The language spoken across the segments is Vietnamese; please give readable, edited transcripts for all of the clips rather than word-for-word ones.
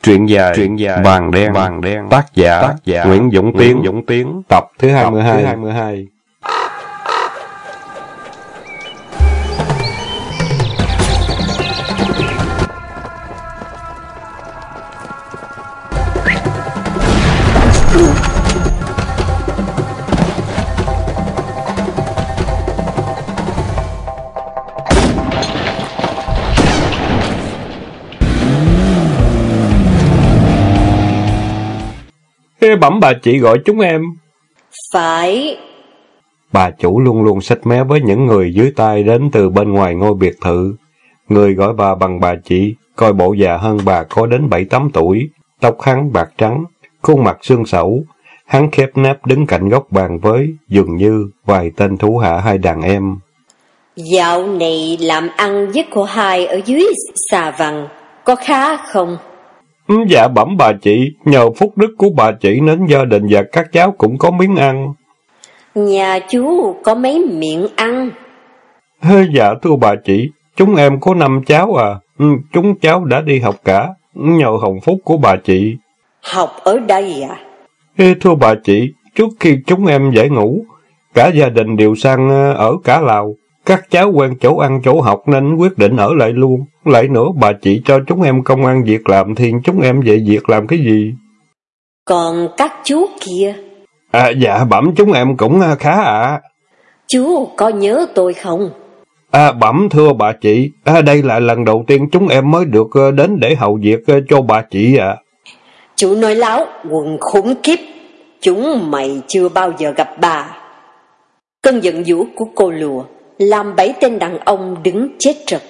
Truyện dài Vàng đen, tác giả Nguyễn Dũng Tiến, tập thứ 22. Bẩm bà chị gọi chúng em. Phải. Bà chủ luôn luôn xách mé với những người dưới tay đến từ bên ngoài ngôi biệt thự. Người gọi bà bằng bà chị, coi bộ già hơn bà có đến 7-8 tuổi, tóc hắn bạc trắng, khuôn mặt xương xẩu. Hắn khép nép đứng cạnh góc bàn với, dường như vài tên thủ hạ hai đàn em. Dạo này làm ăn với cô hai ở dưới xà vằn, có khá không? Dạ bẩm bà chị, nhờ phúc đức của bà chị nên gia đình và các cháu cũng có miếng ăn. Nhà chú có mấy miệng ăn? Dạ thưa bà chị, chúng em có 5 cháu à. Chúng cháu đã đi học cả, nhờ hồng phúc của bà chị. Học ở đây à? Thưa bà chị, trước khi chúng em giải ngũ, cả gia đình đều sang ở cả Lào. Các cháu quen chỗ ăn chỗ học nên quyết định ở lại luôn. Lại nữa bà chị cho chúng em công ăn việc làm thì chúng em về việc làm cái gì? Còn các chú kia? Dạ bẩm chúng em cũng khá ạ. Chú có nhớ tôi không? Bẩm thưa bà chị, đây là lần đầu tiên chúng em mới được đến để hầu việc cho bà chị ạ. Chú nói láo, quần khủng khiếp. Chúng mày chưa bao giờ gặp bà. Cơn giận dữ của cô lùa làm 7 tên đàn ông đứng chết trật.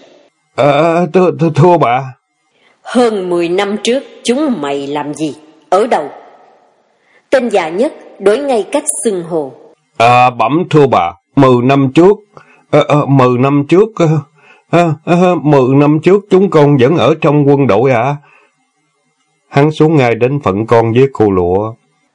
Thưa bà. Hơn 10 năm trước chúng mày làm gì? Ở đâu? Tên già nhất đổi ngay cách xưng hồ. Bẩm thưa bà, 10 năm trước 10 năm trước chúng con vẫn ở trong quân đội ạ. Hắn xuống ngay đến phận con với cô lụa.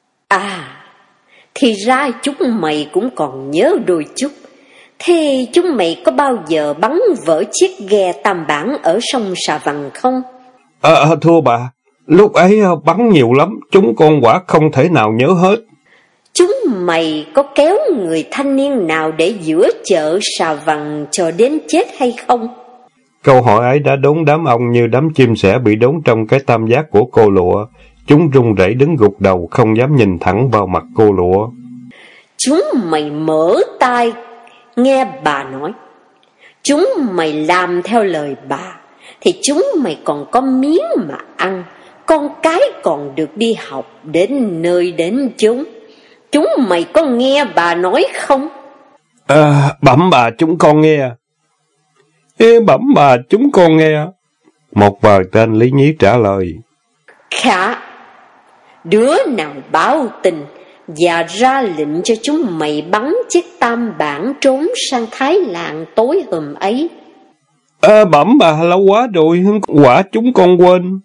Thì ra chúng mày cũng còn nhớ đôi chút. Thế chúng mày có bao giờ bắn vỡ chiếc ghe tam bản ở sông Sà Vằn không? Thưa bà, lúc ấy bắn nhiều lắm, chúng con quả không thể nào nhớ hết. Chúng mày có kéo người thanh niên nào để giữa chợ Sà Vằn cho đến chết hay không? Câu hỏi ấy đã đốn đám ông như đám chim sẻ bị đốn trong cái tam giác của cô lụa. Chúng run rẩy đứng gục đầu, không dám nhìn thẳng vào mặt cô lụa. Chúng mày mở tai nghe bà nói. Chúng mày làm theo lời bà thì chúng mày còn có miếng mà ăn. Con cái còn được đi học đến nơi đến chốn. Chúng mày có nghe bà nói không? Bẩm bà chúng con nghe. Bẩm bà chúng con nghe. Một vài tên lý nhí trả lời. Khá. Đứa nào báo tình và ra lệnh cho chúng mày bắn chiếc tam bản trốn sang Thái Lan tối hôm ấy? Bẩm bà lâu quá rồi, quả chúng con quên.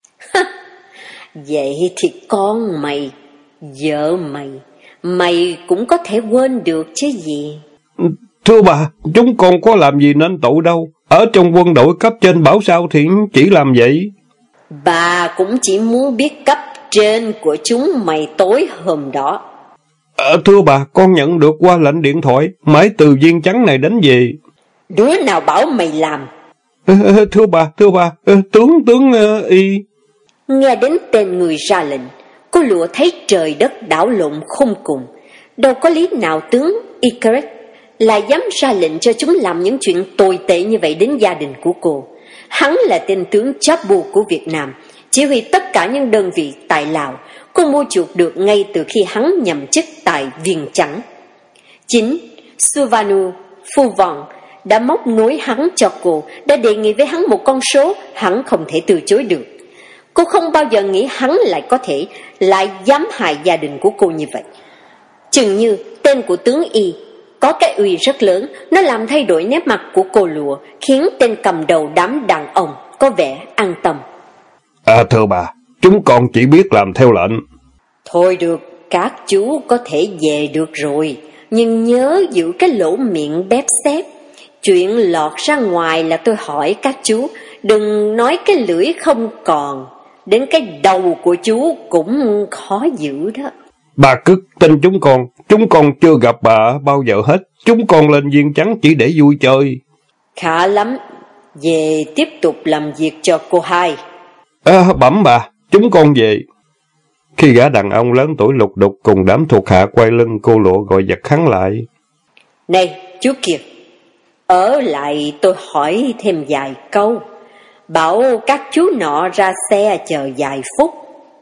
Vậy thì con mày, vợ mày cũng có thể quên được chứ gì? Thưa bà, chúng con có làm gì nên tội đâu. Ở trong quân đội cấp trên bảo sao thì chỉ làm vậy. Bà cũng chỉ muốn biết cấp trên của chúng mày tối hôm đó. Thưa bà, con nhận được qua lệnh điện thoại, mãi từ Viên Trắng này đến về. Đứa nào bảo mày làm? Thưa bà, tướng Y. Nghe đến tên người ra lệnh, cô lụa thấy trời đất đảo lộn khôn cùng. Đâu có lý nào tướng Icarus lại dám ra lệnh cho chúng làm những chuyện tồi tệ như vậy đến gia đình của cô. Hắn là tên tướng Chabu của Việt Nam, chỉ huy tất cả những đơn vị tại Lào. Cô mua chuộc được ngay từ khi hắn nhậm chức tại Viêng Chăn. Chính Suvanu Phuvong đã móc nối hắn cho cô, đã đề nghị với hắn một con số hắn không thể từ chối được. Cô không bao giờ nghĩ hắn lại dám hại gia đình của cô như vậy. Chừng như tên của tướng Y có cái uy rất lớn, nó làm thay đổi nét mặt của cô lụa, khiến tên cầm đầu đám đàn ông có vẻ an tâm. Thưa bà, chúng con chỉ biết làm theo lệnh. Thôi được, các chú có thể về được rồi, nhưng nhớ giữ cái lỗ miệng bép xép. Chuyện lọt ra ngoài là tôi hỏi các chú, đừng nói cái lưỡi không còn, đến cái đầu của chú cũng khó giữ đó. Bà cứ tin chúng con chưa gặp bà bao giờ hết. Chúng con lên Viên Trắng chỉ để vui chơi. Khá lắm, về tiếp tục làm việc cho cô hai. Bẩm bà, chúng con về. Khi gã đàn ông lớn tuổi lục đục cùng đám thuộc hạ quay lưng, cô Lụa gọi giật hắn lại. Này, chú Kiệt, ở lại tôi hỏi thêm vài câu. Bảo các chú nọ ra xe chờ vài phút.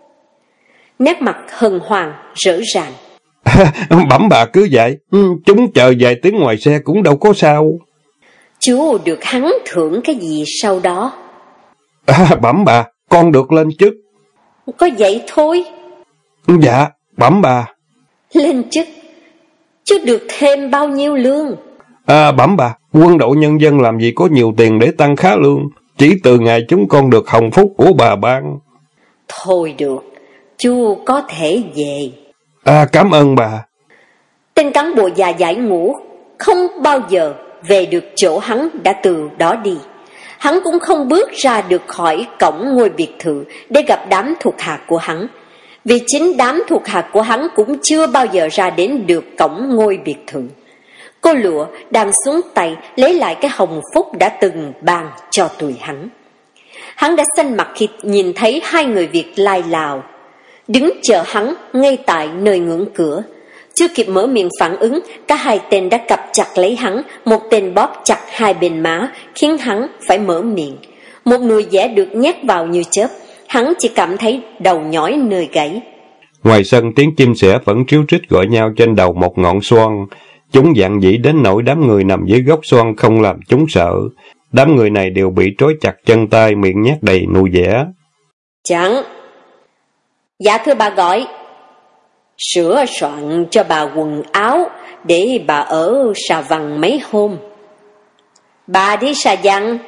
Nét mặt hân hoan, rỡ ràng. Bẩm bà cứ vậy, chúng chờ vài tiếng ngoài xe cũng đâu có sao. Chú được hắn thưởng cái gì sau đó? Bẩm bà, con được lên chức. Có vậy thôi? Dạ, bẩm bà. Lên chức? Chứ được thêm bao nhiêu lương? Bẩm bà, quân đội nhân dân làm gì có nhiều tiền để tăng khá lương. Chỉ từ ngày chúng con được hồng phúc của bà ban. Thôi được, chú có thể về. Cảm ơn bà. Tên cán bộ già giải ngũ không bao giờ về được chỗ hắn đã từ đó đi. Hắn cũng không bước ra được khỏi cổng ngôi biệt thự để gặp đám thuộc hạ của hắn. Vì chính đám thuộc hạ của hắn cũng chưa bao giờ ra đến được cổng ngôi biệt thự. Cô Lụa đang xuống tay lấy lại cái hồng phúc đã từng ban cho tụi hắn. Hắn đã xanh mặt khi nhìn thấy hai người Việt lai lào đứng chờ hắn ngay tại nơi ngưỡng cửa. Chưa kịp mở miệng phản ứng, cả hai tên đã cặp chặt lấy hắn, một tên bóp chặt hai bên má, khiến hắn phải mở miệng. Một nùi dẻ được nhét vào như chớp, hắn chỉ cảm thấy đầu nhói nơi gáy. Ngoài sân tiếng chim sẻ vẫn tríu trích gọi nhau trên đầu một ngọn xoan. Chúng dạn dĩ đến nỗi đám người nằm dưới gốc xoan không làm chúng sợ. Đám người này đều bị trói chặt chân tay, miệng nhét đầy nùi dẻ. Chẳng. Dạ thưa bà gọi. Sửa soạn cho bà quần áo để bà ở Sa Văn mấy hôm. Bà đi Sa Văn.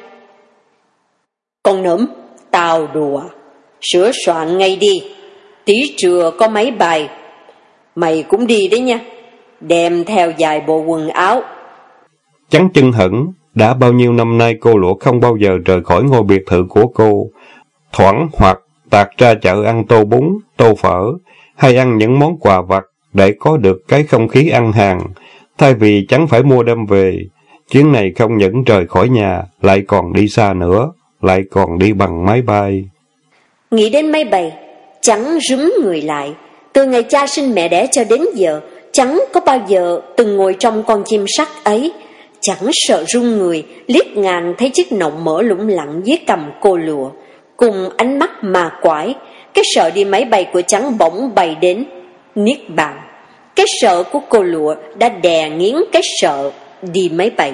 Con nỡm, tao đùa. Sửa soạn ngay đi. Tí trưa có mấy bài. Mày cũng đi đấy nha. Đem theo vài bộ quần áo. Trắng chân hững, đã bao nhiêu năm nay cô Lụa không bao giờ rời khỏi ngôi biệt thự của cô. Thoảng hoặc tạt ra chợ ăn tô bún, tô phở, hay ăn những món quà vặt để có được cái không khí ăn hàng, thay vì Trắng phải mua đem về. Chuyến này không những rời khỏi nhà, lại còn đi xa nữa, lại còn đi bằng máy bay. Nghĩ đến máy bay, Trắng rúm người lại. Từ ngày cha sinh mẹ đẻ cho đến giờ, Trắng có bao giờ từng ngồi trong con chim sắt ấy. Trắng sợ run người, liếc ngang thấy chiếc nọng mỡ lủng lẳng dưới cằm cô Lụa, cùng ánh mắt mà quái. Cái sợ đi máy bay của Trắng bỗng bay đến niết bàn. Cái sợ của cô Lụa đã đè nghiến cái sợ đi máy bay.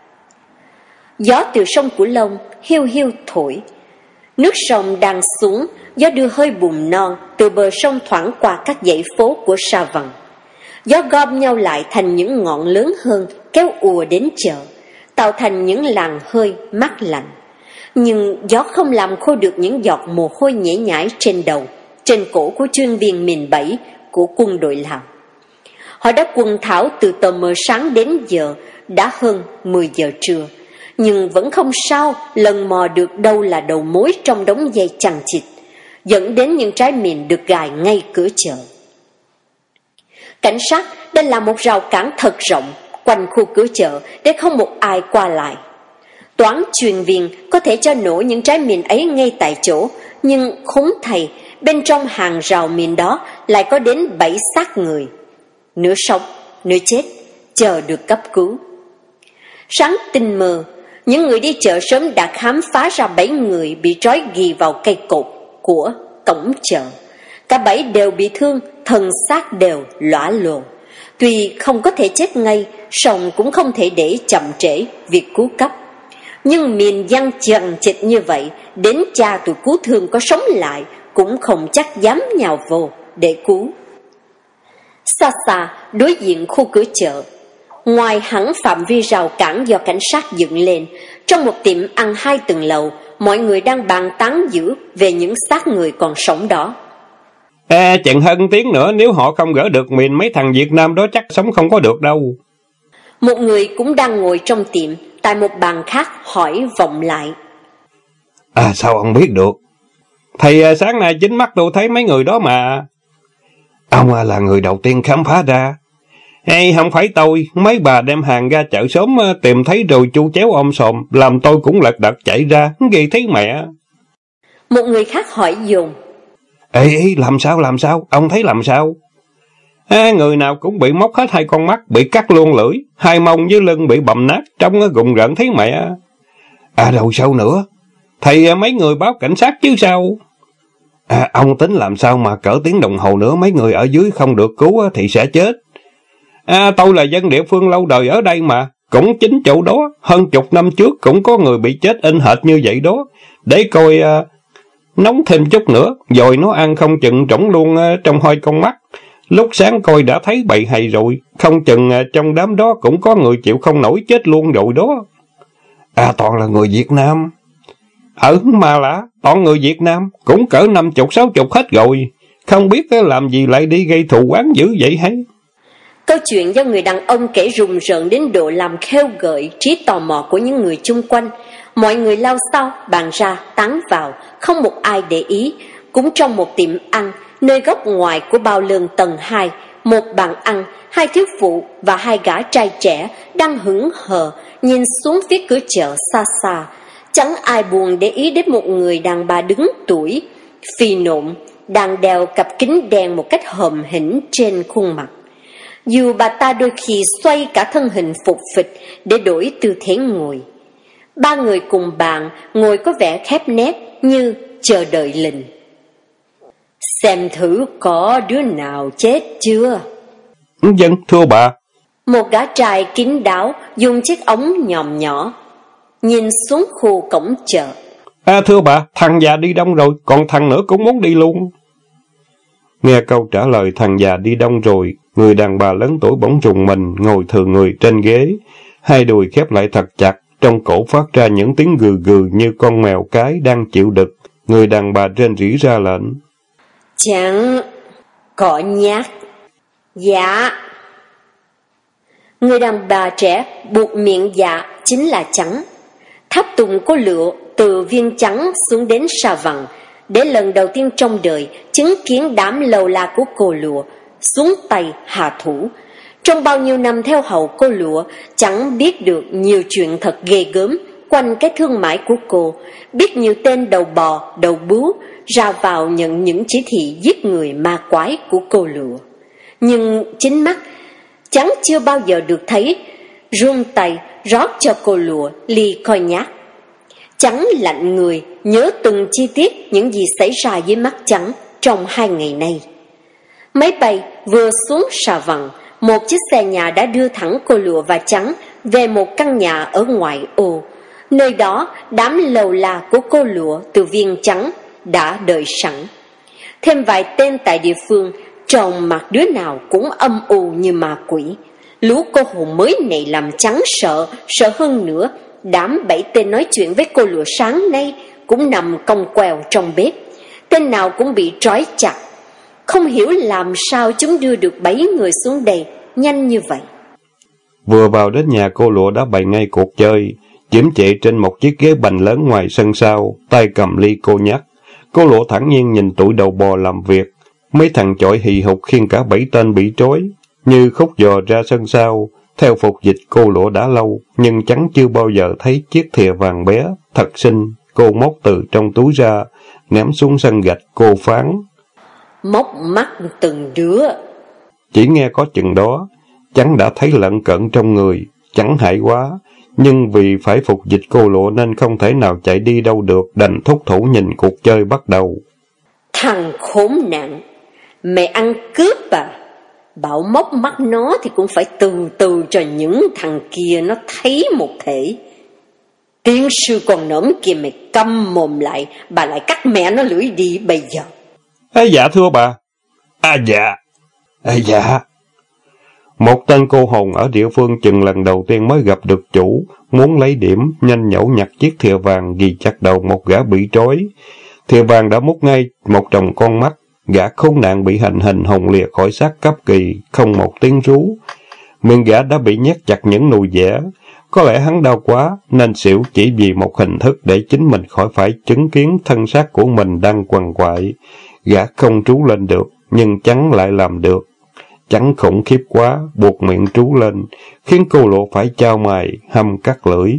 Gió từ sông Cửu Long hiu hiu thổi. Nước sông đang xuống, gió đưa hơi bùn non từ bờ sông thoảng qua các dãy phố của Sa Văn. Gió gom nhau lại thành những ngọn lớn hơn kéo ùa đến chợ, tạo thành những làn hơi mát lạnh. Nhưng gió không làm khô được những giọt mồ hôi nhễ nhãi trên đầu, trên cổ của chuyên viên miền 7 của quân đội Lào. Họ đã quần thảo từ tờ mờ sáng đến giờ, đã hơn 10 giờ trưa, nhưng vẫn không sao lần mò được đâu là đầu mối trong đống dây chằng chịt, dẫn đến những trái mìn được gài ngay cửa chợ. Cảnh sát đã làm một rào cản thật rộng quanh khu cửa chợ để không một ai qua lại. Toán chuyên viên có thể cho nổ những trái mìn ấy ngay tại chỗ, nhưng khốn thầy, bên trong hàng rào mìn đó lại có đến 7 xác người, nửa sống, nửa chết, chờ được cấp cứu. Sáng tinh mơ, những người đi chợ sớm đã khám phá ra 7 người bị trói ghi vào cây cột của cổng chợ. Cả 7 đều bị thương, thân xác đều lõa lồ. Tuy không có thể chết ngay, song cũng không thể để chậm trễ việc cứu cấp. Nhưng miền giăng chằng chịt như vậy, đến cha tụi cứu thương có sống lại cũng không chắc dám nhào vô để cứu. Xa xa đối diện khu cửa chợ, ngoài hẳn phạm vi rào cản do cảnh sát dựng lên, trong một tiệm ăn 2 tầng lầu, mọi người đang bàn tán dữ về những xác người còn sống đó. Chừng hơn tiếng nữa nếu họ không gỡ được mìn, mấy thằng Việt Nam đó chắc sống không có được đâu. Một người cũng đang ngồi trong tiệm, tại một bàn khác hỏi vọng lại. Sao ông biết được? Thầy sáng nay chính mắt tôi thấy mấy người đó mà. Ông là người đầu tiên khám phá ra. Hay không phải tôi, mấy bà đem hàng ra chợ sớm tìm thấy rồi chu chéo om sòm, làm tôi cũng lật đật chạy ra, ghê thấy mẹ. Một người khác hỏi dồn. Ê, làm sao, ông thấy làm sao? Người nào cũng bị móc hết 2 con mắt, bị cắt luôn lưỡi, 2 mông với lưng bị bầm nát, trông rùng rợn thấy mẹ. Rồi sao nữa? Thầy mấy người báo cảnh sát chứ sao? Ông tính làm sao mà cỡ tiếng đồng hồ nữa mấy người ở dưới không được cứu thì sẽ chết. Tôi là dân địa phương lâu đời ở đây mà, cũng chính chỗ đó, hơn chục năm trước cũng có người bị chết in hệt như vậy đó. Để coi nóng thêm chút nữa, rồi nó ăn không chừng rỗng luôn trong 2 con mắt. Lúc sáng coi đã thấy bầy hầy rồi, không chừng trong đám đó cũng có người chịu không nổi chết luôn rồi đó. Toàn là người Việt Nam. Mà lạ, toàn người Việt Nam, cũng cỡ 50-60 hết rồi. Không biết làm gì lại đi gây thù oán dữ vậy hay? Câu chuyện do người đàn ông kể rùng rợn đến độ làm khêu gợi trí tò mò của những người chung quanh. Mọi người lao xao, bàn ra, tán vào, không một ai để ý. Cũng trong một tiệm ăn, nơi góc ngoài của bao lương tầng 2, một bàn ăn, 2 thiếu phụ và 2 gã trai trẻ đang hững hờ nhìn xuống phía cửa chợ xa xa. Chẳng ai buồn để ý đến một người đàn bà đứng tuổi, phì nộn, đang đeo cặp kính đen một cách hầm hĩnh trên khuôn mặt. Dù bà ta đôi khi xoay cả thân hình phục phịch để đổi tư thế ngồi. 3 người cùng bàn ngồi có vẻ khép nép như chờ đợi lệnh. Xem thử có đứa nào chết chưa? Dân, thưa bà. Một gã trai kín đáo dùng chiếc ống nhòm nhỏ nhìn xuống khu cổng chợ. Thưa bà, thằng già đi đông rồi, còn thằng nữa cũng muốn đi luôn. Nghe câu trả lời thằng già đi đông rồi, người đàn bà lớn tuổi bỗng rùng mình, ngồi thừa người trên ghế, 2 đùi khép lại thật chặt, trong cổ phát ra những tiếng gừ gừ như con mèo cái đang chịu đực. Người đàn bà rên rỉ ra lệnh. Chẳng có nhát. Dạ. Người đàn bà trẻ buộc miệng dạ chính là Trắng. Tháp tùng cô lựa từ viên Trắng xuống đến Sa Vằng, để lần đầu tiên trong đời chứng kiến đám lầu la của cô lụa xuống tay hạ thủ. Trong bao nhiêu năm theo hầu cô lụa, Trắng biết được nhiều chuyện thật ghê gớm quanh cái thương mại của cô, biết nhiều tên đầu bò, đầu bướu ra vào nhận những chỉ thị giết người ma quái của cô lụa. Nhưng chính mắt Trắng chưa bao giờ được thấy run tay rót cho cô lụa ly coi nhát. Trắng lạnh người nhớ từng chi tiết những gì xảy ra với mắt Trắng trong 2 ngày nay. Máy bay vừa xuống Sa Vằng, một chiếc xe nhà đã đưa thẳng cô lụa và Trắng về một căn nhà ở ngoại ô. Nơi đó đám lầu la của cô lụa từ viên Trắng đã đợi sẵn. Thêm vài tên tại địa phương, trông mặt đứa nào cũng âm u như ma quỷ. Lũ cô hồn mới này làm Trắng sợ hơn nữa. Đám 7 tên nói chuyện với cô lụa sáng nay cũng nằm cong queo trong bếp. Tên nào cũng bị trói chặt. Không hiểu làm sao chúng đưa được 7 người xuống đây nhanh như vậy. Vừa vào đến nhà, cô lụa đã bày ngay cuộc chơi. Chiếm trệ trên một chiếc ghế bành lớn ngoài sân sau, tay cầm ly cô nhắc. Cô lụa thẳng nhiên nhìn tụi đầu bò làm việc. Mấy thằng chọi hì hục khiêng cả 7 tên bị trói. Như khúc giò ra sân sau. Theo phục dịch cô lụa đã lâu, nhưng Trắng chưa bao giờ thấy chiếc thìa vàng bé, thật xinh. Cô móc từ trong túi ra, ném xuống sân gạch. Cô phán: Móc mắt từng đứa. Chỉ nghe có chừng đó, Trắng đã thấy lợn cợn trong người. Trắng hại quá, nhưng vì phải phục dịch cô lụa nên không thể nào chạy đi đâu được, đành thúc thủ nhìn cuộc chơi bắt đầu. Thằng khốn nạn, mày ăn cướp à? Bảo móc mắt nó thì cũng phải từ từ cho những thằng kia nó thấy một thể. Tiên sư còn nỡm kia, mày câm mồm lại, bà lại cắt mẹ nó lưỡi đi bây giờ. Dạ thưa bà. Dạ. Một tên cô hồn ở địa phương chừng lần đầu tiên mới gặp được chủ, muốn lấy điểm, nhanh nhẩu nhặt chiếc thìa vàng ghi chặt đầu một gã bị trói. Thìa vàng đã múc ngay một chồng con mắt, gã khốn nạn bị hành hình hồn lìa khỏi xác cấp kỳ, không một tiếng rú. Miệng gã đã bị nhét chặt những nùi vẽ, Có lẽ hắn đau quá, nên xỉu chỉ vì một hình thức để chính mình khỏi phải chứng kiến thân xác của mình đang quằn quại. Gã không trú lên được, nhưng Chắn lại làm được. Chắn khủng khiếp quá, buộc miệng trú lên, khiến cô Lộ phải chau mày, hăm cắt lưỡi.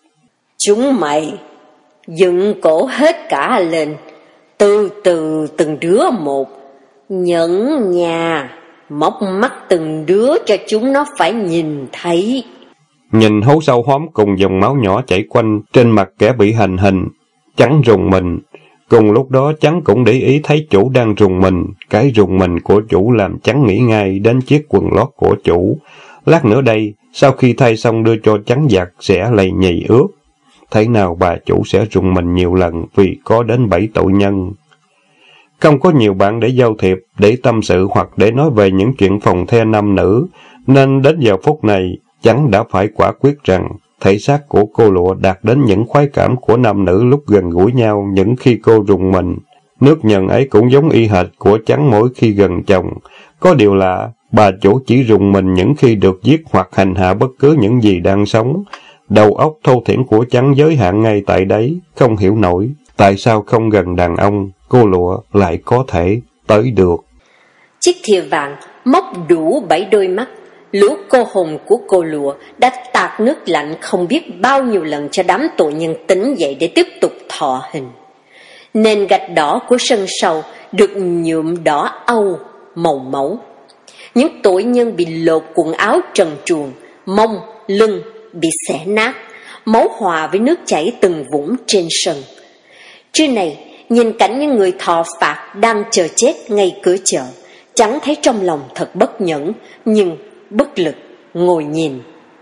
Chúng mày, dựng cổ hết cả lên, từ từ từng đứa một, nhẫn nhà, móc mắt từng đứa cho chúng nó phải nhìn thấy. Nhìn hố sâu hóm cùng dòng máu nhỏ chảy quanh trên mặt kẻ bị hành hình, Chắn rùng mình. Cùng lúc đó Chắn cũng để ý thấy chủ đang rùng mình. Cái rùng mình của chủ làm Chắn nghĩ ngay đến chiếc quần lót của chủ. Lát nữa đây, sau khi thay xong đưa cho Chắn giặt sẽ lầy nhầy ướt. Thế nào bà chủ sẽ rùng mình nhiều lần vì có đến 7 tội nhân. Không có nhiều bạn để giao thiệp, để tâm sự hoặc để nói về những chuyện phòng the nam nữ, nên đến giờ phút này, Chắn đã phải quả quyết rằng thể xác của cô Lụa đạt đến những khoái cảm của nam nữ lúc gần gũi nhau những khi cô rùng mình. Nước nhận ấy cũng giống y hệt của Chắn mỗi khi gần chồng. Có điều là bà chủ chỉ rùng mình những khi được giết hoặc hành hạ bất cứ những gì đang sống. Đầu óc thô thiển của Chắn giới hạn ngay tại đấy, không hiểu nổi tại sao không gần đàn ông, cô Lụa lại có thể tới được. Chiếc thìa vàng móc đủ 7 đôi mắt. Lũ cô hồn của cô Lụa đã tạt nước lạnh không biết bao nhiêu lần cho đám tội nhân tỉnh dậy để tiếp tục thọ hình. Nền gạch đỏ của sân sau được nhuộm đỏ âu màu máu. Những tội nhân bị lột quần áo trần truồng, mông, lưng bị xẻ nát, máu hòa với nước chảy từng vũng trên sân. Trưa này, nhìn cảnh những người thọ phạt đang chờ chết ngay cửa chợ, Chắn thấy trong lòng thật bất nhẫn, nhưng bất lực ngồi nhìn.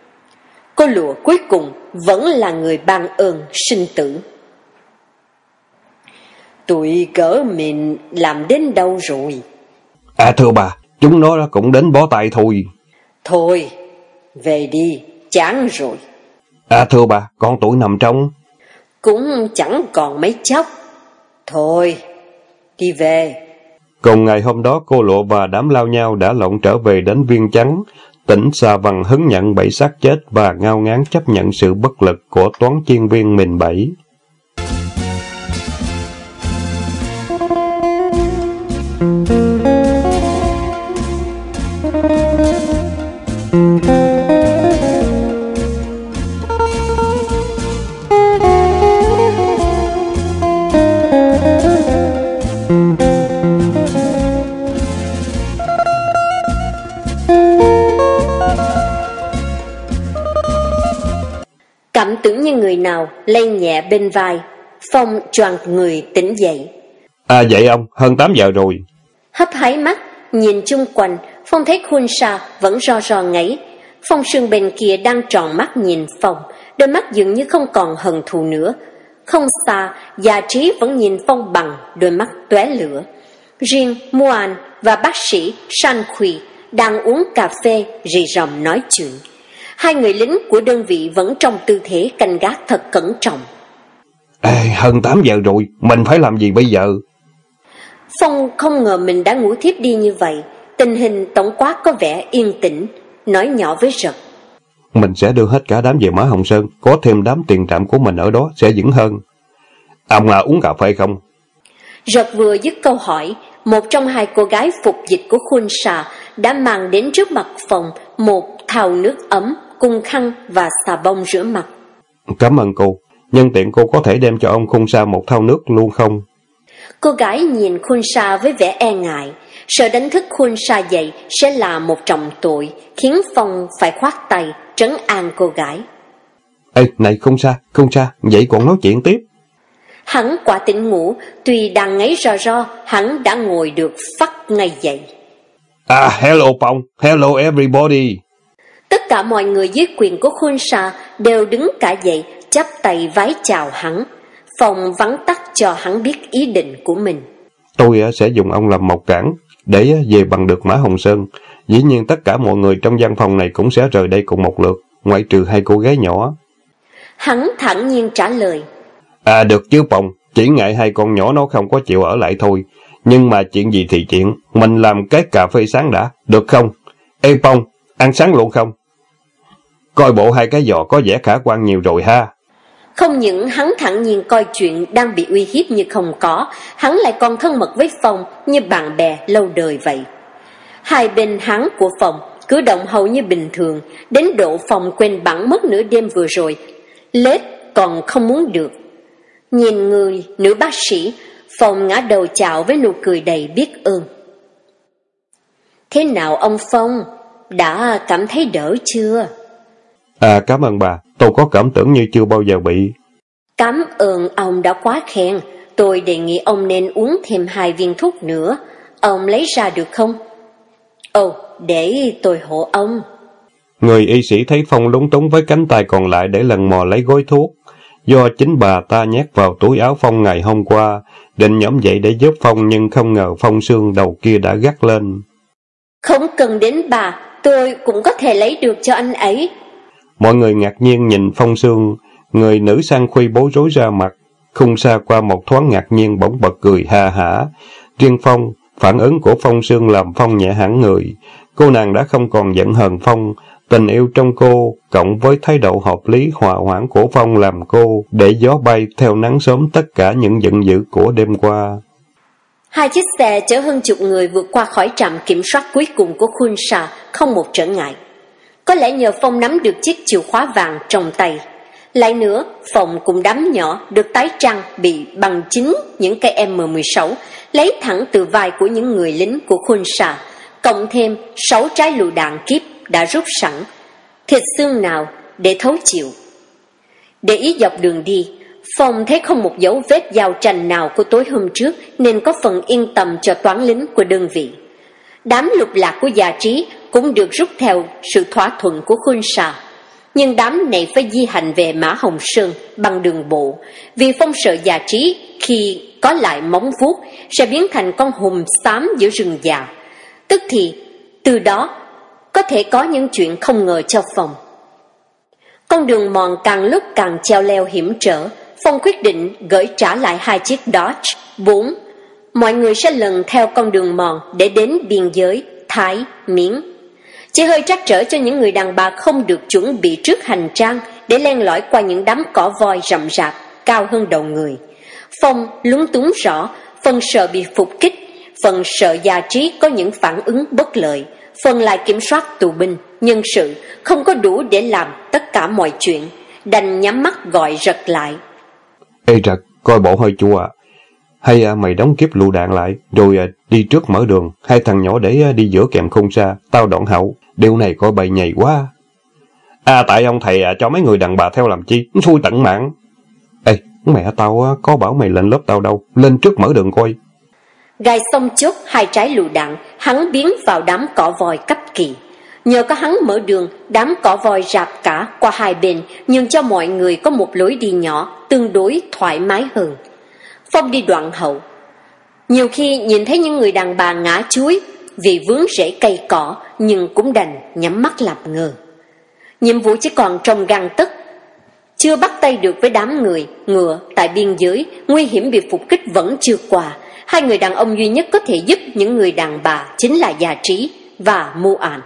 Cô Lụa cuối cùng vẫn là người ban ơn sinh tử. Tụi cỡ mình làm đến đâu rồi? Thưa bà, chúng nó cũng đến bó tay thôi. Thôi, về đi, chán rồi. Thưa bà, con tuổi nằm trong. Cũng chẳng còn mấy chốc. Thôi, đi về. Cùng ngày hôm đó cô Lụa và đám lao nhau đã lộn trở về đến Viên Chắn. Tỉnh Sa Văn hứng nhận 7 xác chết và ngao ngán chấp nhận sự bất lực của toán chuyên viên mình 7. Cảm tưởng như người nào lay nhẹ bên vai, Phong choàng người tỉnh dậy. Vậy ông, hơn 8 giờ rồi. Hấp háy mắt, nhìn chung quanh, Phong thấy Khun Sa vẫn ro ro ngáy. Phong Sương bên kia đang tròn mắt nhìn Phong, đôi mắt dường như không còn hận thù nữa. Không xa, Gia Trí vẫn nhìn Phong bằng đôi mắt tóe lửa. Riêng Muan và bác sĩ San Khuy đang uống cà phê rì rầm nói chuyện. Hai người lính của đơn vị vẫn trong tư thế canh gác thật cẩn trọng. Hơn 8 giờ rồi, mình phải làm gì bây giờ? Phong không ngờ mình đã ngủ thiếp đi như vậy. Tình hình tổng quát có vẻ yên tĩnh, nói nhỏ với Rật. Mình sẽ đưa hết cả đám về Mã Hồng Sơn, có thêm đám tiền trạm của mình ở đó sẽ vững hơn. Ông uống cà phê không? Rật vừa dứt câu hỏi, một trong hai cô gái phục dịch của Khun Sa đã mang đến trước mặt Phong một thau nước ấm cùng khăn và xà bông rửa mặt. Cảm ơn cô, nhân tiện cô có thể đem cho ông Khun Sa một thau nước luôn không? Cô gái nhìn Khun Sa với vẻ e ngại, sợ đánh thức Khun Sa dậy sẽ là một trọng tội, khiến Phong phải khoát tay trấn an cô gái. Này Khun Sa, vậy còn nói chuyện tiếp. Hắn quả tỉnh ngủ, tuy đang ngáy ro ro, hắn đã ngồi được phắt ngay dậy. Hello Phong, hello everybody. Tất cả mọi người dưới quyền của Khun Sa đều đứng cả dậy, chắp tay vái chào hắn. Phong vắn tắt cho hắn biết ý định của mình. Tôi sẽ dùng ông làm mộc cản để về bằng được Mã Hồng Sơn. Dĩ nhiên tất cả mọi người trong văn phòng này cũng sẽ rời đây cùng một lượt, ngoại trừ hai cô gái nhỏ. Hắn thản nhiên trả lời. Được chứ Phong, chỉ ngại hai con nhỏ nó không có chịu ở lại thôi. Nhưng mà chuyện gì thì chuyện, mình làm cái cà phê sáng đã, được không? Ê Phong, ăn sáng luôn không? Coi bộ hai cái giò có vẻ khả quan nhiều rồi ha. Không những hắn thẳng nhiên coi chuyện đang bị uy hiếp như không có, hắn lại còn thân mật với Phong như bạn bè lâu đời vậy. Hai bên hắn của Phong cử động hầu như bình thường, đến độ Phong quên bẵng mất nửa đêm vừa rồi, lết còn không muốn được. Nhìn người nữ bác sĩ, Phong ngã đầu chào với nụ cười đầy biết ơn. Thế nào ông Phong, đã cảm thấy đỡ chưa? Cảm ơn bà, tôi có cảm tưởng như chưa bao giờ bị. Cảm ơn ông đã quá khen, tôi đề nghị ông nên uống thêm 2 viên thuốc nữa, ông lấy ra được không? Ồ, để tôi hộ ông. Người y sĩ thấy Phong lúng túng với cánh tay còn lại để lần mò lấy gói thuốc. Do chính bà ta nhét vào túi áo Phong ngày hôm qua, định nhổm dậy để giúp Phong nhưng không ngờ Phong Sương đầu kia đã gắt lên. Không cần đến bà, tôi cũng có thể lấy được cho anh ấy. Mọi người ngạc nhiên nhìn Phong Sương, người nữ sang khuy bối rối ra mặt. Khung xa qua một thoáng ngạc nhiên bỗng bật cười ha hả. Riêng Phong, phản ứng của Phong Sương làm Phong nhẹ hẳn người. Cô nàng đã không còn giận hờn Phong. Tình yêu trong cô, cộng với thái độ hợp lý hòa hoãn của Phong làm cô để gió bay theo nắng sớm tất cả những giận dữ của đêm qua. 2 chiếc xe chở hơn chục người vượt qua khỏi trạm kiểm soát cuối cùng của Khunsa không một trở ngại. Có lẽ nhờ Phong nắm được chiếc chìa khóa vàng trong tay. Lại nữa, Phong cùng đám nhỏ được tái trang bị bằng chính những cây M16 lấy thẳng từ vai của những người lính của Khunsa, cộng thêm 6 trái lựu đạn kíp đã rút sẵn, thịt xương nào để thấu chịu. Để ý dọc đường đi, Phong thấy không một dấu vết giao tranh nào của tối hôm trước nên có phần yên tâm cho toán lính của đơn vị. Đám lục lạc của Già Trí cũng được rút theo sự thỏa thuận của Khunsa, nhưng đám này phải di hành về Mã Hồng Sơn bằng đường bộ, vì Phong sợ Già Trí khi có lại móng vuốt sẽ biến thành con hùm xám giữa rừng già. Tức thì từ đó có thể có những chuyện không ngờ cho Phong. Con đường mòn càng lúc càng treo leo hiểm trở. Phong quyết định gửi trả lại 2 chiếc Dodge 4. Mọi người sẽ lần theo con đường mòn để đến biên giới Thái, Miến. Chỉ hơi trắc trở cho những người đàn bà không được chuẩn bị trước hành trang để len lỏi qua những đám cỏ voi rậm rạp cao hơn đầu người. Phong lúng túng rõ, phần sợ bị phục kích, phần sợ Già Trí có những phản ứng bất lợi, phần lại kiểm soát tù binh, nhân sự không có đủ để làm tất cả mọi chuyện, đành nhắm mắt gọi Rật lại. Ê Rật, coi bộ hơi chua à. Hay mày đóng kiếp lựu đạn lại, rồi đi trước mở đường, 2 thằng nhỏ để đi giữa kèm khung xa, tao đoạn hậu. Điều này coi bầy nhầy quá. Tại ông thầy cho mấy người đàn bà theo làm chi, xui tận mạng. Ê, mẹ tao có bảo mày lên lớp tao đâu, lên trước mở đường coi. Gài xong chốt 2 trái lựu đạn, hắn biến vào đám cỏ voi cấp kỳ. Nhờ có hắn mở đường, đám cỏ voi rạp cả qua 2 bên, nhưng cho mọi người có một lối đi nhỏ, tương đối thoải mái hơn. Phong đi đoạn hậu. Nhiều khi nhìn thấy những người đàn bà ngã chuối vì vướng rễ cây cỏ, nhưng cũng đành nhắm mắt làm ngơ. Nhiệm vụ chỉ còn trong gang tấc. Chưa bắt tay được với đám người ngựa tại biên giới, nguy hiểm bị phục kích vẫn chưa qua. 2 người đàn ông duy nhất có thể giúp những người đàn bà chính là Già Trí và Muan.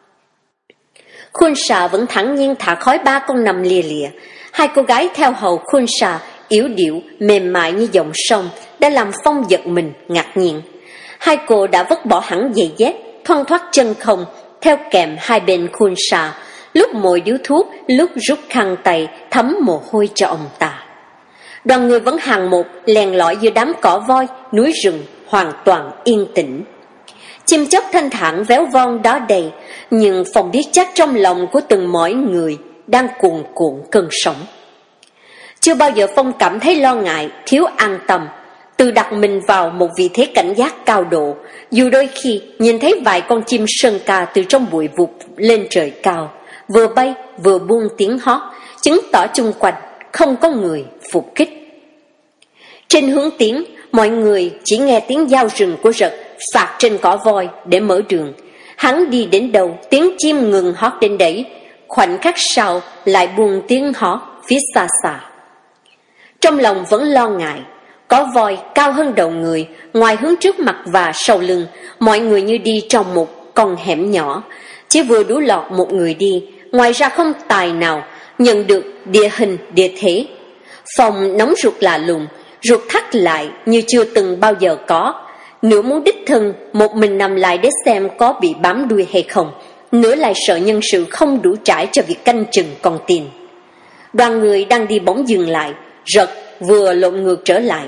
Khunsa vẫn thẳng nhiên thả khói 3 con nằm lìa lìa. 2 cô gái theo hầu Khunsa yếu điệu, mềm mại như dòng sông đã làm Phong giật mình, ngạc nhiên. 2 cô đã vứt bỏ hẳn giày dép, thoăn thoắt chân không, theo kèm 2 bên Khunsa, lúc mồi điếu thuốc, lúc rút khăn tay thấm mồ hôi cho ông ta. Đoàn người vẫn hàng một lèn lỏi giữa đám cỏ voi, núi rừng hoàn toàn yên tĩnh. Chim chóc thanh thản véo von đó đầy, nhưng Phong biết chắc trong lòng của từng mỗi người đang cuồn cuộn cơn sóng. Chưa bao giờ Phong cảm thấy lo ngại, thiếu an tâm, tự đặt mình vào một vị thế cảnh giác cao độ, dù đôi khi nhìn thấy vài con chim sơn ca từ trong bụi vụt lên trời cao, vừa bay vừa buông tiếng hót, chứng tỏ chung quanh không có người phục kích. Trên hướng tiến, mọi người chỉ nghe tiếng dao rừng của Rật phạt trên cỏ voi để mở đường. Hắn đi đến đầu, tiếng chim ngừng hót đến đấy, khoảnh khắc sau lại buông tiếng hót phía xa xa. Trong lòng vẫn lo ngại, có voi cao hơn đầu người, ngoài hướng trước mặt và sau lưng, mọi người như đi trong một con hẻm nhỏ, chỉ vừa đủ lọt một người đi, ngoài ra không tài nào nhận được địa hình địa thế. Phong nóng ruột lạ lùng, ruột thắt lại như chưa từng bao giờ có. Nửa muốn đích thân một mình nằm lại để xem có bị bám đuôi hay không, nửa lại sợ nhân sự không đủ trải cho việc canh chừng con tin. Đoàn người đang đi bỗng dừng lại, Rật vừa lộn ngược trở lại.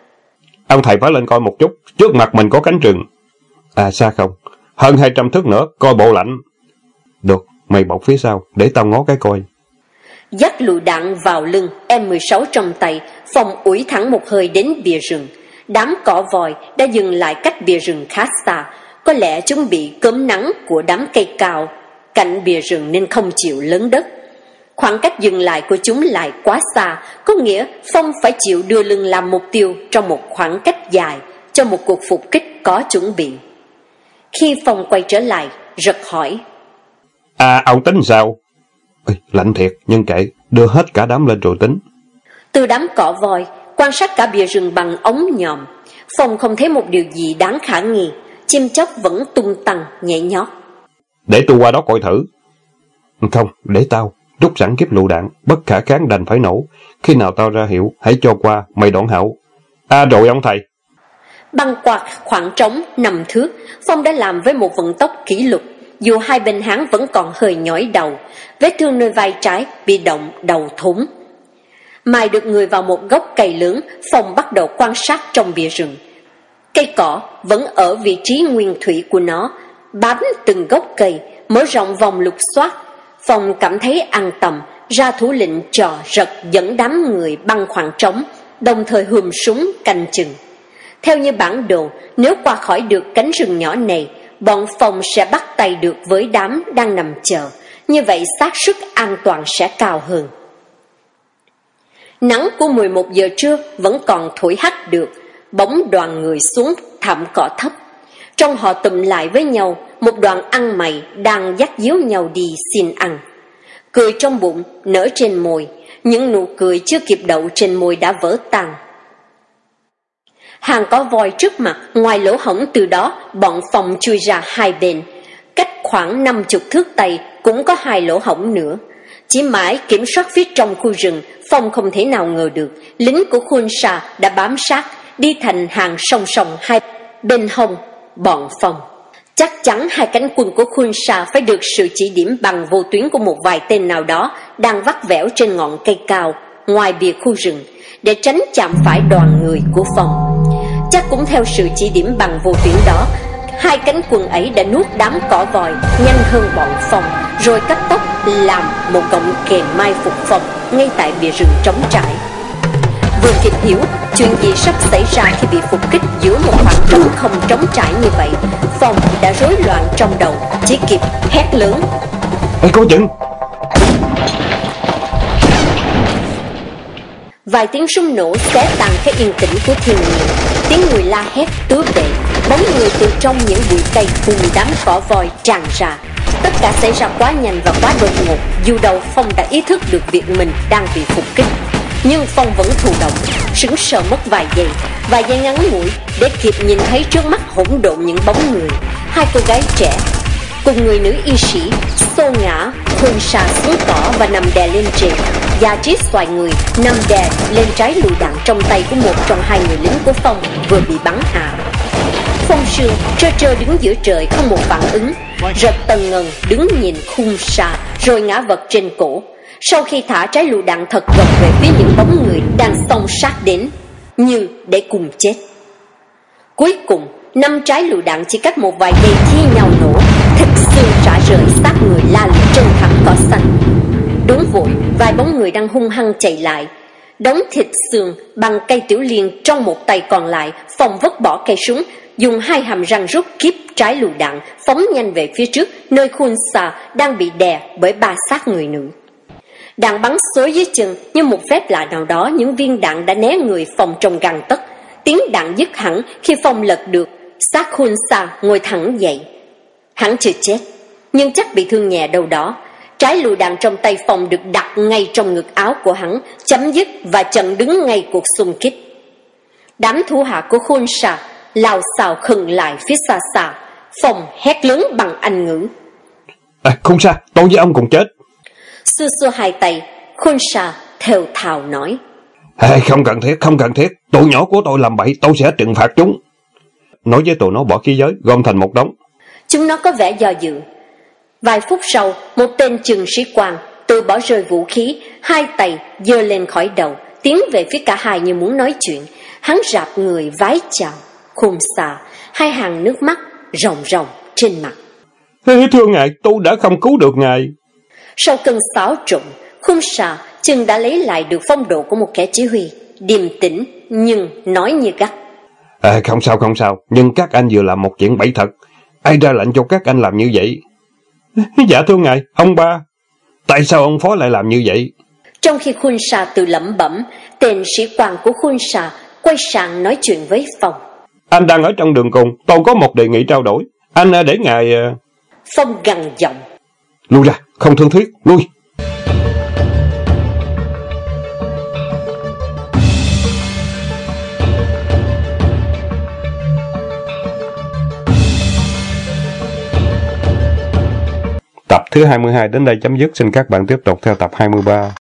Ông thầy phải lên coi một chút, trước mặt mình có cánh rừng. À xa không, hơn 200 thước nữa, coi bộ lạnh. Được, mày bọc phía sau, để tao ngó cái coi. Dắt lựu đạn vào lưng, M16 trong tay, Phong ủi thẳng một hơi đến bìa rừng. Đám cỏ vòi đã dừng lại cách bìa rừng khá xa, có lẽ chúng bị cớm nắng của đám cây cao cạnh bìa rừng nên không chịu lấn đất. Khoảng cách dừng lại của chúng lại quá xa, có nghĩa Phong phải chịu đưa lưng làm mục tiêu trong một khoảng cách dài cho một cuộc phục kích có chuẩn bị. Khi Phong quay trở lại, Rật hỏi: À, ông tính sao? Ê, lạnh thiệt, nhưng kệ, đưa hết cả đám lên rồi tính. Từ đám cỏ vòi, quan sát cả bìa rừng bằng ống nhòm, Phong không thấy một điều gì đáng khả nghi. Chim chóc vẫn tung tăng nhảy nhót. Để tôi qua đó coi thử. Không, để tao rút sẵn kiếp lựu đạn, bất khả kháng đành phải nổ. Khi nào tao ra hiệu, hãy cho qua, mày đoạn hậu. À rồi ông thầy. Băng quạt khoảng trống 5 thước, Phong đã làm với một vận tốc kỷ lục, dù hai bên hắn vẫn còn hơi nhói đầu, vết thương nơi vai trái bị động đầu thủng. Mài được người vào một gốc cây lớn, Phong bắt đầu quan sát trong bìa rừng. Cây cỏ vẫn ở vị trí nguyên thủy của nó, bám từng gốc cây, mở rộng vòng lục soát. Phong cảm thấy an tâm, ra thủ lệnh trò Rật dẫn đám người băng khoảng trống, đồng thời hùm súng canh chừng. Theo như bản đồ, nếu qua khỏi được cánh rừng nhỏ này, bọn Phong sẽ bắt tay được với đám đang nằm chờ, như vậy xác suất an toàn sẽ cao hơn. Nắng của 11 giờ trưa vẫn còn thổi hắt được, bóng đoàn người xuống thảm cỏ thấp. Trong họ tụm lại với nhau, một đoàn ăn mày đang dắt díu nhau đi xin ăn. Cười trong bụng, nở trên môi, những nụ cười chưa kịp đậu trên môi đã vỡ tan. Hàng có vòi trước mặt, ngoài lỗ hổng từ đó, bọn Phong chui ra hai bên. Cách khoảng 50 thước tay cũng có 2 lỗ hổng nữa. Chỉ mãi kiểm soát phía trong khu rừng, Phong không thể nào ngờ được lính của Khun Sa đã bám sát, đi thành hàng song song hai bên hông bọn Phong. Chắc chắn hai cánh quân của Khun Sa phải được sự chỉ điểm bằng vô tuyến của một vài tên nào đó đang vắt vẻo trên ngọn cây cao ngoài bìa khu rừng để tránh chạm phải đoàn người của Phong. Chắc cũng theo sự chỉ điểm bằng vô tuyến đó, hai cánh quân ấy đã nuốt đám cỏ vòi nhanh hơn bọn Phong, rồi cấp tốc làm một cọng kềm mai phục Phong ngay tại bìa rừng trống trải. Vừa kịp hiểu chuyện gì sắp xảy ra khi bị phục kích giữa một khoảng trống không trống trải như vậy, Phong đã rối loạn trong đầu, chỉ kịp hét lớn: Ê, cố chừng! Vài tiếng súng nổ xé tan cái yên tĩnh của thiên nhiên, tiếng người la hét tứ bề, bóng người từ trong những bụi cây cùng đám cỏ vòi tràn ra. Tất cả xảy ra quá nhanh và quá đột ngột, dù đầu Phong đã ý thức được việc mình đang bị phục kích, nhưng Phong vẫn thụ động, sững sờ mất vài giây ngắn ngủi để kịp nhìn thấy trước mắt hỗn độn những bóng người. Hai cô gái trẻ cùng người nữ y sĩ xô ngã Khun Sa xuống cỏ và nằm đè lên trên. Gia Triết xoài người nằm đè lên trái lựu đạn trong tay của một trong hai người lính của Phong vừa bị bắn hạ. Phong Sương trơ đứng giữa trời không một phản ứng. Rật Tần Ngần đứng nhìn Khun Sa rồi ngã vật trên cổ. Sau khi thả trái lựu đạn thật gập về phía những bóng người đang xông sát đến, như để cùng chết. Cuối cùng 5 trái lựu đạn chỉ cách một vài giây thi nhau nổ, thịt xương rã rời xác người la liệt trên thảm cỏ xanh. Đúng vội, vài bóng người đang hung hăng chạy lại, đống thịt xương bằng cây tiểu liên trong một tay còn lại. Phong vứt bỏ cây súng, dùng hai hàm răng rút kíp trái lựu đạn, phóng nhanh về phía trước, nơi Khun Sa đang bị đè bởi 3 xác người nữ. Đạn bắn xối dưới chân, như một phép lạ nào đó, những viên đạn đã né người Phong trong gang tấc. Tiếng đạn dứt hẳn khi Phong lật được xác Khun Sa ngồi thẳng dậy. Hắn chưa chết, nhưng chắc bị thương nhẹ đâu đó. Trái lựu đạn trong tay Phong được đặt ngay trong ngực áo của hắn, chấm dứt và trận đứng ngay cuộc xung kích. Đám thủ hạ của Khun Sa lao xào khựng lại phía xa xa. Phong hét lớn bằng Anh ngữ: Khun Sa, tôi với ông cùng chết. Xua xua hai tay, Khôn-sa thều thào nói. Không cần thiết, tụi nhỏ của tôi làm bậy, tôi sẽ trừng phạt chúng. Nói với tụi nó bỏ khí giới, gom thành một đống. Chúng nó có vẻ do dự. Vài phút sau, một tên trừng sĩ quan tự bỏ rơi vũ khí, hai tay giơ lên khỏi đầu, tiến về phía cả hai như muốn nói chuyện. Hắn rạp người vái chào Khôn-sa, hai hàng nước mắt ròng ròng trên mặt. Thưa ngài, tôi đã không cứu được ngài. Sau cơn xáo trộn, Khôn-sa chừng đã lấy lại được phong độ của một kẻ chỉ huy, điềm tĩnh nhưng nói như gắt. Không sao, nhưng các anh vừa làm một chuyện bậy thật. Ai ra lệnh cho các anh làm như vậy? Dạ thưa ngài, ông ba. Tại sao ông phó lại làm như vậy? Trong khi Khôn-sa tự lẩm bẩm, tên sĩ quan của Khôn-sa quay sang nói chuyện với Phong. Anh đang ở trong đường cùng, tôi có một đề nghị trao đổi. Anh để ngài... Phong gằn giọng. Lui ra, không thương thuyết, lui. Tập thứ 22 đến đây chấm dứt. Xin các bạn tiếp tục theo tập 23.